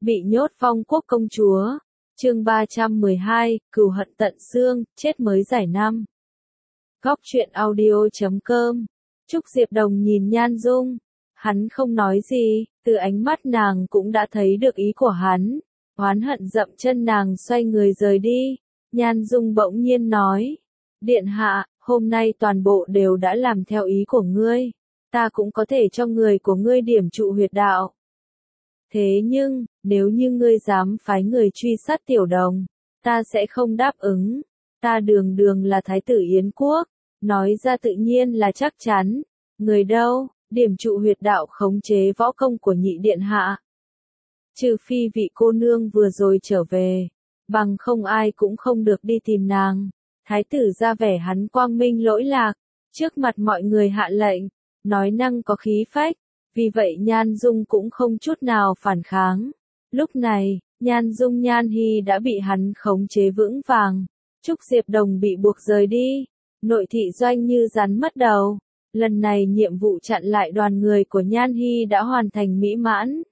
Bị nhốt Phong Quốc công chúa. Chương 312, cừu hận tận xương, chết mới giải năm. Góc truyện audio.com. Trúc Diệp Đồng nhìn Nhan Dung. Hắn không nói gì, từ ánh mắt nàng cũng đã thấy được ý của hắn. Oán hận dậm chân nàng xoay người rời đi. Nhan Dung bỗng nhiên nói. Điện hạ, hôm nay toàn bộ đều đã làm theo ý của ngươi. Ta cũng có thể cho người của ngươi điểm trụ huyệt đạo. Thế nhưng, nếu như ngươi dám phái người truy sát Tiểu Đồng, ta sẽ không đáp ứng. Ta đường đường là Thái tử Yến Quốc, nói ra tự nhiên là chắc chắn. Người đâu, điểm trụ huyệt đạo khống chế võ công của nhị điện hạ. Trừ phi vị cô nương vừa rồi trở về, bằng không ai cũng không được đi tìm nàng. Thái tử ra vẻ hắn quang minh lỗi lạc, trước mặt mọi người hạ lệnh, nói năng có khí phách. Vì vậy Nhan Dung cũng không chút nào phản kháng. Lúc này, Nhan Dung Nhan Hy đã bị hắn khống chế vững vàng. Trúc Diệp Đồng bị buộc rời đi. Nội thị doanh như rắn mất đầu. Lần này nhiệm vụ chặn lại đoàn người của Nhan Hy đã hoàn thành mỹ mãn.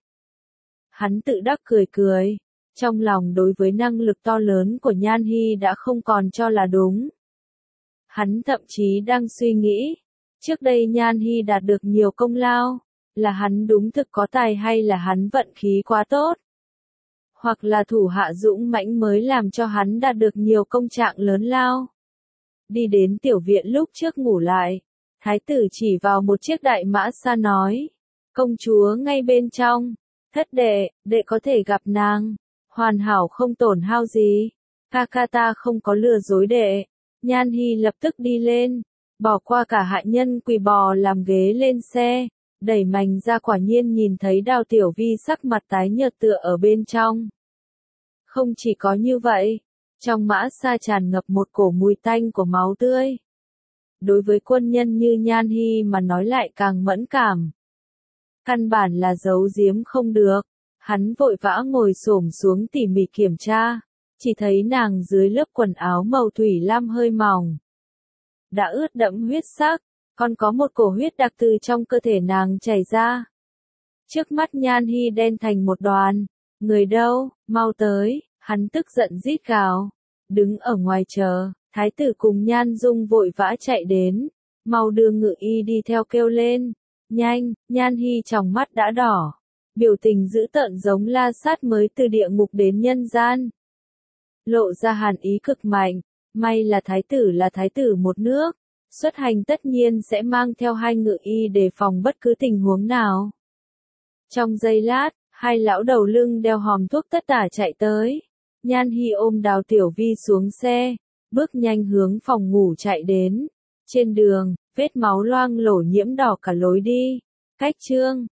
Hắn tự đắc cười cười. Trong lòng đối với năng lực to lớn của Nhan Hy đã không còn cho là đúng. Hắn thậm chí đang suy nghĩ. Trước đây Nhan Hy đạt được nhiều công lao. Là hắn đúng thực có tài hay là hắn vận khí quá tốt? Hoặc là thủ hạ dũng mãnh mới làm cho hắn đạt được nhiều công trạng lớn lao? Đi đến tiểu viện lúc trước ngủ lại, thái tử chỉ vào một chiếc đại mã xa nói. Công chúa ngay bên trong, thất đệ, đệ có thể gặp nàng, hoàn hảo không tổn hao gì. Ca ca ta không có lừa dối đệ. Nhan Hy lập tức đi lên, bỏ qua cả hạ nhân quỳ bò làm ghế lên xe. Đẩy mành ra quả nhiên nhìn thấy Đào Tiểu Vi sắc mặt tái nhợt tựa ở bên trong. Không chỉ có như vậy, trong mã xa tràn ngập một cổ mùi tanh của máu tươi. Đối với quân nhân như Nhan Hy mà nói lại càng mẫn cảm. Căn bản là giấu giếm không được, hắn vội vã ngồi xổm xuống tỉ mỉ kiểm tra, chỉ thấy nàng dưới lớp quần áo màu thủy lam hơi mỏng. Đã ướt đẫm huyết sắc. Còn có một cổ huyết đặc từ trong cơ thể nàng chảy ra. Trước mắt Nhan Hy đen thành một đoàn. Người đâu, mau tới, hắn tức giận rít gào. Đứng ở ngoài chờ, thái tử cùng Nhan Dung vội vã chạy đến. Mau đưa ngự y đi theo kêu lên. Nhanh, Nhan Hy tròng mắt đã đỏ. Biểu tình dữ tợn giống La Sát mới từ địa ngục đến nhân gian. Lộ ra hàn ý cực mạnh. May là thái tử một nước. Xuất hành tất nhiên sẽ mang theo hai ngự y để phòng bất cứ tình huống nào. Trong giây lát, hai lão đầu lưng đeo hòm thuốc tất tả chạy tới. Nhan Hy ôm Đào Tiểu Vi xuống xe, bước nhanh hướng phòng ngủ chạy đến. Trên đường, vết máu loang lổ nhiễm đỏ cả lối đi. Cách chương